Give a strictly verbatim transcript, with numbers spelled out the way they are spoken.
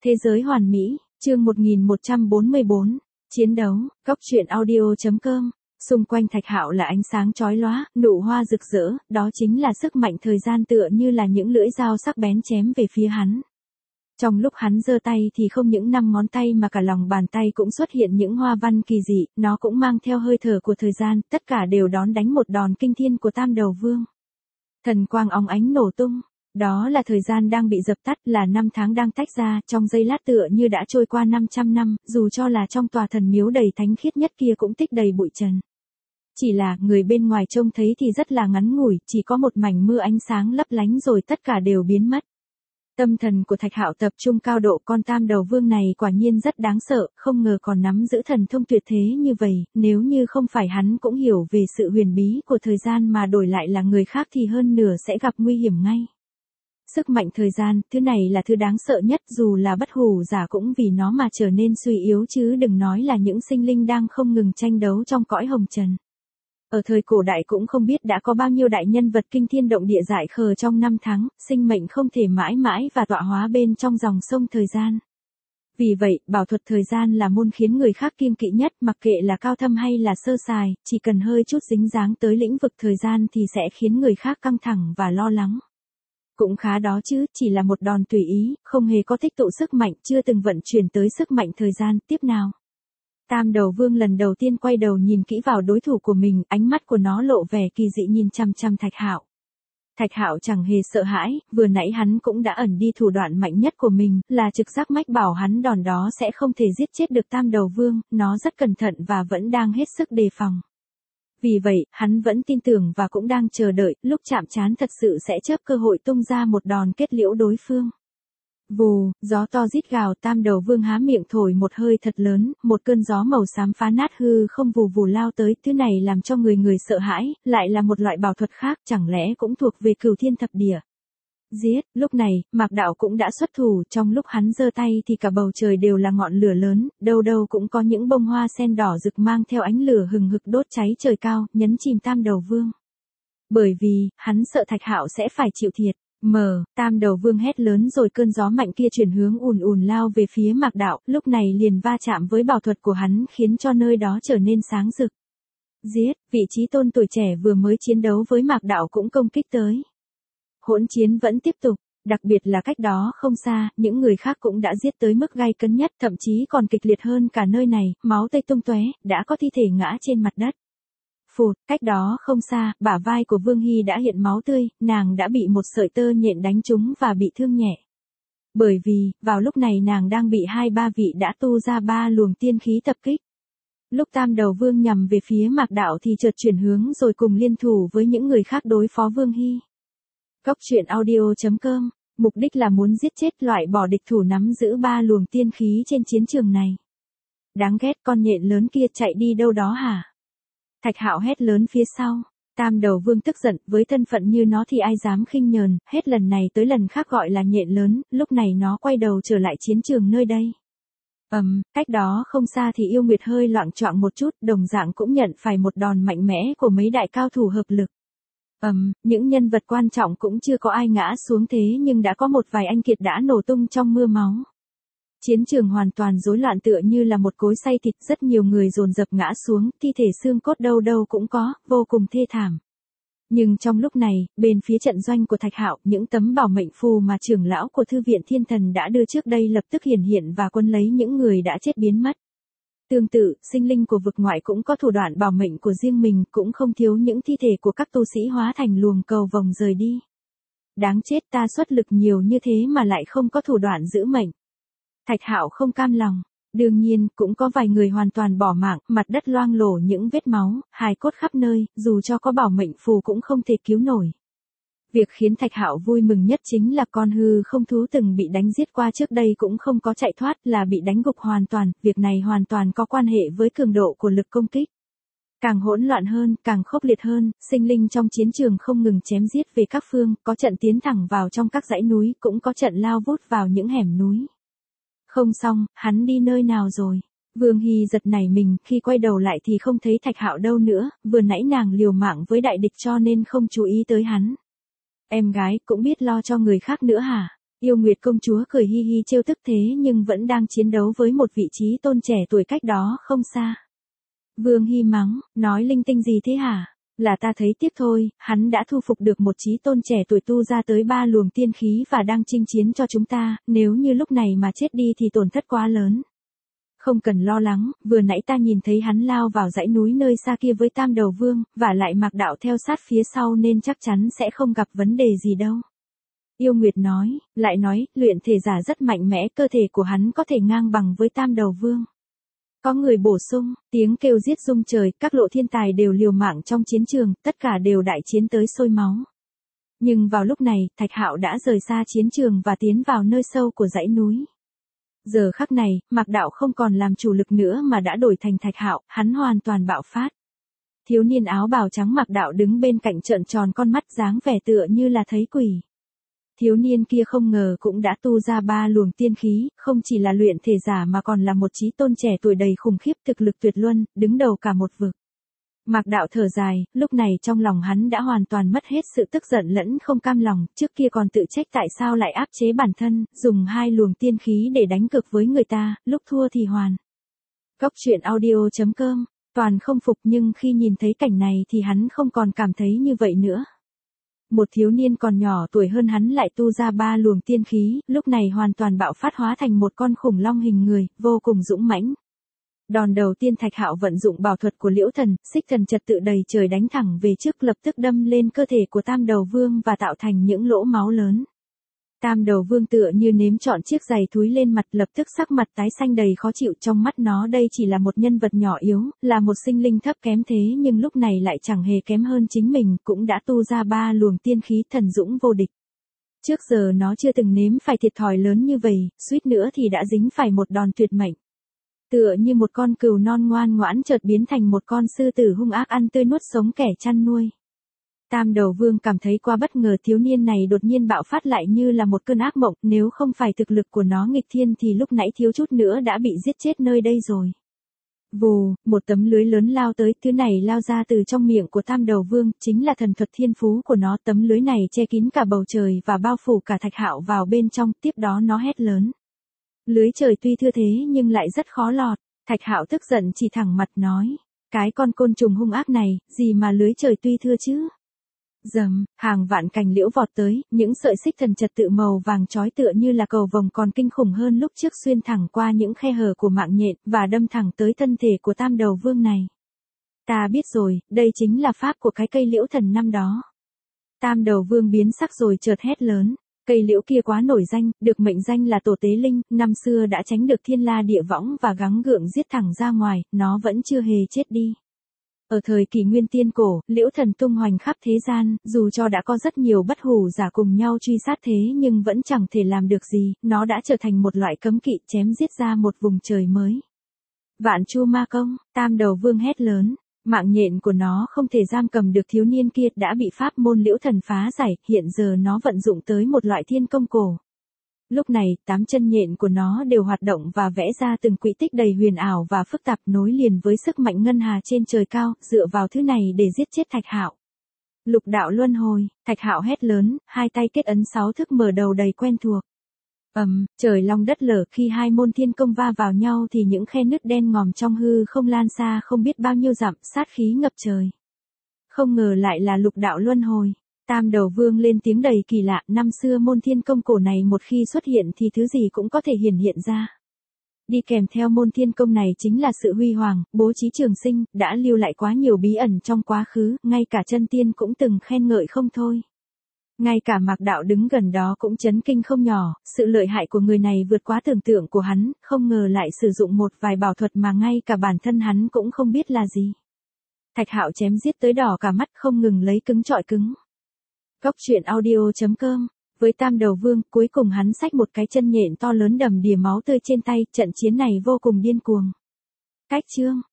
Thế giới hoàn mỹ, chương một nghìn một trăm bốn mươi bốn, chiến đấu, góc truyện audio chấm com. Xung quanh Thạch Hạo là ánh sáng chói lóa, nụ hoa rực rỡ, đó chính là sức mạnh thời gian tựa như là những lưỡi dao sắc bén chém về phía hắn. Trong lúc hắn giơ tay thì không những năm ngón tay mà cả lòng bàn tay cũng xuất hiện những hoa văn kỳ dị, nó cũng mang theo hơi thở của thời gian, tất cả đều đón đánh một đòn kinh thiên của Tam Đầu Vương. Thần quang óng ánh nổ tung. Đó là thời gian đang bị dập tắt, là năm tháng đang tách ra, trong giây lát tựa như đã trôi qua năm trăm năm, dù cho là trong tòa thần miếu đầy thánh khiết nhất kia cũng tích đầy bụi trần. Chỉ là, người bên ngoài trông thấy thì rất là ngắn ngủi, chỉ có một mảnh mưa ánh sáng lấp lánh rồi tất cả đều biến mất. Tâm thần của Thạch Hạo tập trung cao độ, con Tam Đầu Vương này quả nhiên rất đáng sợ, không ngờ còn nắm giữ thần thông tuyệt thế như vậy, nếu như không phải hắn cũng hiểu về sự huyền bí của thời gian mà đổi lại là người khác thì hơn nửa sẽ gặp nguy hiểm ngay. Sức mạnh thời gian, thứ này là thứ đáng sợ nhất, dù là bất hủ giả cũng vì nó mà trở nên suy yếu chứ đừng nói là những sinh linh đang không ngừng tranh đấu trong cõi hồng trần. Ở thời cổ đại cũng không biết đã có bao nhiêu đại nhân vật kinh thiên động địa dại khờ trong năm tháng, sinh mệnh không thể mãi mãi và tọa hóa bên trong dòng sông thời gian. Vì vậy, bảo thuật thời gian là môn khiến người khác kiêng kỵ nhất, mặc kệ là cao thâm hay là sơ sài, chỉ cần hơi chút dính dáng tới lĩnh vực thời gian thì sẽ khiến người khác căng thẳng và lo lắng. Cũng khá đó chứ, chỉ là một đòn tùy ý, không hề có tích tụ sức mạnh, chưa từng vận chuyển tới sức mạnh thời gian, tiếp nào. Tam Đầu Vương lần đầu tiên quay đầu nhìn kỹ vào đối thủ của mình, ánh mắt của nó lộ vẻ kỳ dị nhìn chăm chăm Thạch Hạo. Thạch Hạo chẳng hề sợ hãi, vừa nãy hắn cũng đã ẩn đi thủ đoạn mạnh nhất của mình, là trực giác mách bảo hắn đòn đó sẽ không thể giết chết được Tam Đầu Vương, nó rất cẩn thận và vẫn đang hết sức đề phòng. Vì vậy, hắn vẫn tin tưởng và cũng đang chờ đợi, lúc chạm trán thật sự sẽ chớp cơ hội tung ra một đòn kết liễu đối phương. Vù, gió to rít gào, Tam Đầu Vương há miệng thổi một hơi thật lớn, một cơn gió màu xám phá nát hư không vù vù lao tới, thứ này làm cho người người sợ hãi, lại là một loại bảo thuật khác, chẳng lẽ cũng thuộc về Cửu Thiên Thập Địa. Giết, lúc này, Mạc Đạo cũng đã xuất thủ, trong lúc hắn giơ tay thì cả bầu trời đều là ngọn lửa lớn, đâu đâu cũng có những bông hoa sen đỏ rực mang theo ánh lửa hừng hực đốt cháy trời cao, nhấn chìm Tam Đầu Vương. Bởi vì, hắn sợ Thạch Hạo sẽ phải chịu thiệt. Mờ, Tam Đầu Vương hét lớn rồi cơn gió mạnh kia chuyển hướng ùn ùn lao về phía Mạc Đạo, lúc này liền va chạm với bảo thuật của hắn khiến cho nơi đó trở nên sáng rực. Giết, vị trí tôn tuổi trẻ vừa mới chiến đấu với Mạc Đạo cũng công kích tới. Hỗn chiến vẫn tiếp tục, đặc biệt là cách đó không xa, những người khác cũng đã giết tới mức gay cấn nhất, thậm chí còn kịch liệt hơn cả nơi này, máu tươi tung tóe, đã có thi thể ngã trên mặt đất. Phụt, cách đó không xa, bả vai của Vương Hy đã hiện máu tươi, nàng đã bị một sợi tơ nhện đánh trúng và bị thương nhẹ. Bởi vì, vào lúc này nàng đang bị hai ba vị đã tu ra ba luồng tiên khí tập kích. Lúc Tam Đầu Vương nhằm về phía Mạc Đạo thì chợt chuyển hướng rồi cùng liên thủ với những người khác đối phó Vương Hy. Góc truyện audio chấm com, mục đích là muốn giết chết loại bỏ địch thủ nắm giữ ba luồng tiên khí trên chiến trường này. Đáng ghét, con nhện lớn kia chạy đi đâu đó hả? Thạch Hạo hét lớn phía sau. Tam Đầu Vương tức giận, với thân phận như nó thì ai dám khinh nhờn, hết lần này tới lần khác gọi là nhện lớn, lúc này nó quay đầu trở lại chiến trường nơi đây. Ầm, um, cách đó không xa thì Yêu Nguyệt hơi loạng choạng một chút, đồng dạng cũng nhận phải một đòn mạnh mẽ của mấy đại cao thủ hợp lực. Ầm, um, những nhân vật quan trọng cũng chưa có ai ngã xuống thế nhưng đã có một vài anh kiệt đã nổ tung trong mưa máu. Chiến trường hoàn toàn rối loạn tựa như là một cối xay thịt, rất nhiều người dồn dập ngã xuống, thi thể xương cốt đâu đâu cũng có, vô cùng thê thảm. Nhưng trong lúc này, bên phía trận doanh của Thạch Hạo, những tấm bảo mệnh phù mà trưởng lão của Thư viện Thiên Thần đã đưa trước đây lập tức hiển hiện và quân lấy những người đã chết biến mất. Tương tự, sinh linh của vực ngoại cũng có thủ đoạn bảo mệnh của riêng mình, cũng không thiếu những thi thể của các tu sĩ hóa thành luồng cầu vồng rời đi. Đáng chết, ta xuất lực nhiều như thế mà lại không có thủ đoạn giữ mệnh. Thạch Hạo không cam lòng, đương nhiên, cũng có vài người hoàn toàn bỏ mạng, mặt đất loang lổ những vết máu, hài cốt khắp nơi, dù cho có bảo mệnh phù cũng không thể cứu nổi. Việc khiến Thạch Hạo vui mừng nhất chính là con hư không thú từng bị đánh giết qua trước đây cũng không có chạy thoát, là bị đánh gục hoàn toàn, việc này hoàn toàn có quan hệ với cường độ của lực công kích. Càng hỗn loạn hơn, càng khốc liệt hơn, sinh linh trong chiến trường không ngừng chém giết về các phương, có trận tiến thẳng vào trong các dãy núi, cũng có trận lao vút vào những hẻm núi. Không xong, hắn đi nơi nào rồi? Vương Hy giật nảy mình, khi quay đầu lại thì không thấy Thạch Hạo đâu nữa, vừa nãy nàng liều mạng với đại địch cho nên không chú ý tới hắn. Em gái, cũng biết lo cho người khác nữa hả? Yêu Nguyệt công chúa cười hi hi trêu tức thế nhưng vẫn đang chiến đấu với một vị trí tôn trẻ tuổi cách đó không xa. Vương Hy mắng, nói linh tinh gì thế hả? Là ta thấy tiếc thôi, hắn đã thu phục được một chí tôn trẻ tuổi tu ra tới ba luồng tiên khí và đang chinh chiến cho chúng ta, nếu như lúc này mà chết đi thì tổn thất quá lớn. Không cần lo lắng, vừa nãy ta nhìn thấy hắn lao vào dãy núi nơi xa kia với Tam Đầu Vương, và lại Mạc Đạo theo sát phía sau nên chắc chắn sẽ không gặp vấn đề gì đâu. Yêu Nguyệt nói, lại nói, luyện thể giả rất mạnh mẽ, cơ thể của hắn có thể ngang bằng với Tam Đầu Vương. Có người bổ sung, tiếng kêu giết rung trời, các lộ thiên tài đều liều mạng trong chiến trường, tất cả đều đại chiến tới sôi máu. Nhưng vào lúc này, Thạch Hạo đã rời xa chiến trường và tiến vào nơi sâu của dãy núi. Giờ khắc này, Mạc Đạo không còn làm chủ lực nữa mà đã đổi thành Thạch Hạo, hắn hoàn toàn bạo phát. Thiếu niên áo bào trắng Mạc Đạo đứng bên cạnh trợn tròn con mắt dáng vẻ tựa như là thấy quỷ. Thiếu niên kia không ngờ cũng đã tu ra ba luồng tiên khí, không chỉ là luyện thể giả mà còn là một chí tôn trẻ tuổi đầy khủng khiếp thực lực tuyệt luân, đứng đầu cả một vực. Mạc Đạo thở dài, lúc này trong lòng hắn đã hoàn toàn mất hết sự tức giận lẫn không cam lòng, trước kia còn tự trách tại sao lại áp chế bản thân, dùng hai luồng tiên khí để đánh cược với người ta, lúc thua thì hoàn. Cốc truyện audio chấm com, toàn không phục nhưng khi nhìn thấy cảnh này thì hắn không còn cảm thấy như vậy nữa. Một thiếu niên còn nhỏ tuổi hơn hắn lại tu ra ba luồng tiên khí, lúc này hoàn toàn bạo phát hóa thành một con khủng long hình người, vô cùng dũng mãnh. Đòn đầu tiên Thạch Hạo vận dụng bảo thuật của Liễu Thần, xích thần trật tự đầy trời đánh thẳng về trước lập tức đâm lên cơ thể của Tam Đầu Vương và tạo thành những lỗ máu lớn. Tam Đầu Vương tựa như nếm trọn chiếc giày thúi lên mặt lập tức sắc mặt tái xanh đầy khó chịu trong mắt nó đây chỉ là một nhân vật nhỏ yếu, là một sinh linh thấp kém thế nhưng lúc này lại chẳng hề kém hơn chính mình, cũng đã tu ra ba luồng tiên khí thần dũng vô địch. Trước giờ nó chưa từng nếm phải thiệt thòi lớn như vậy, suýt nữa thì đã dính phải một đòn tuyệt mệnh. Tựa như một con cừu non ngoan ngoãn chợt biến thành một con sư tử hung ác ăn tươi nuốt sống kẻ chăn nuôi. Tam Đầu Vương cảm thấy quá bất ngờ thiếu niên này đột nhiên bạo phát lại như là một cơn ác mộng, nếu không phải thực lực của nó nghịch thiên thì lúc nãy thiếu chút nữa đã bị giết chết nơi đây rồi. Vù, một tấm lưới lớn lao tới, thứ này lao ra từ trong miệng của Tam Đầu Vương, chính là thần thuật thiên phú của nó, tấm lưới này che kín cả bầu trời và bao phủ cả Thạch Hạo vào bên trong, tiếp đó nó hét lớn. Lưới trời tuy thưa thế nhưng lại rất khó lọt, Thạch Hạo tức giận chỉ thẳng mặt nói, cái con côn trùng hung ác này, gì mà lưới trời tuy thưa chứ? Dầm, hàng vạn cành liễu vọt tới, những sợi xích thần trật tự màu vàng chói tựa như là cầu vồng còn kinh khủng hơn lúc trước xuyên thẳng qua những khe hở của mạng nhện và đâm thẳng tới thân thể của Tam Đầu Vương này. Ta biết rồi, đây chính là pháp của cái cây liễu thần năm đó. Tam Đầu Vương biến sắc rồi chợt hét lớn. Cây liễu kia quá nổi danh, được mệnh danh là tổ tế linh, năm xưa đã tránh được thiên la địa võng và gắng gượng giết thẳng ra ngoài, nó vẫn chưa hề chết đi. Ở thời kỷ nguyên tiên cổ, liễu thần tung hoành khắp thế gian, dù cho đã có rất nhiều bất hủ giả cùng nhau truy sát thế nhưng vẫn chẳng thể làm được gì, nó đã trở thành một loại cấm kỵ chém giết ra một vùng trời mới. Vạn Chu Ma Công, Tam Đầu Vương hét lớn. Mạng nhện của nó không thể giam cầm được thiếu niên kia đã bị pháp môn liễu thần phá giải, hiện giờ nó vận dụng tới một loại thiên công cổ. Lúc này, tám chân nhện của nó đều hoạt động và vẽ ra từng quỹ tích đầy huyền ảo và phức tạp nối liền với sức mạnh ngân hà trên trời cao, dựa vào thứ này để giết chết Thạch Hạo. Lục đạo luân hồi, Thạch Hạo hét lớn, hai tay kết ấn sáu thức mở đầu đầy quen thuộc. Ầm, um, trời long đất lở, khi hai môn thiên công va vào nhau thì những khe nứt đen ngòm trong hư không lan xa không biết bao nhiêu dặm, sát khí ngập trời. Không ngờ lại là lục đạo luân hồi. Tam Đầu Vương lên tiếng đầy kỳ lạ, năm xưa môn thiên công cổ này một khi xuất hiện thì thứ gì cũng có thể hiển hiện ra. Đi kèm theo môn thiên công này chính là sự huy hoàng, bố trí trường sinh, đã lưu lại quá nhiều bí ẩn trong quá khứ, ngay cả chân tiên cũng từng khen ngợi không thôi. Ngay cả Mạc Đạo đứng gần đó cũng chấn kinh không nhỏ, sự lợi hại của người này vượt quá tưởng tượng của hắn, không ngờ lại sử dụng một vài bảo thuật mà ngay cả bản thân hắn cũng không biết là gì. Thạch Hạo chém giết tới đỏ cả mắt không ngừng lấy cứng trọi cứng. Cốc truyện audio chấm com, với Tam Đầu Vương, cuối cùng hắn xách một cái chân nhện to lớn đầm đìa máu tươi trên tay, trận chiến này vô cùng điên cuồng. Cách chương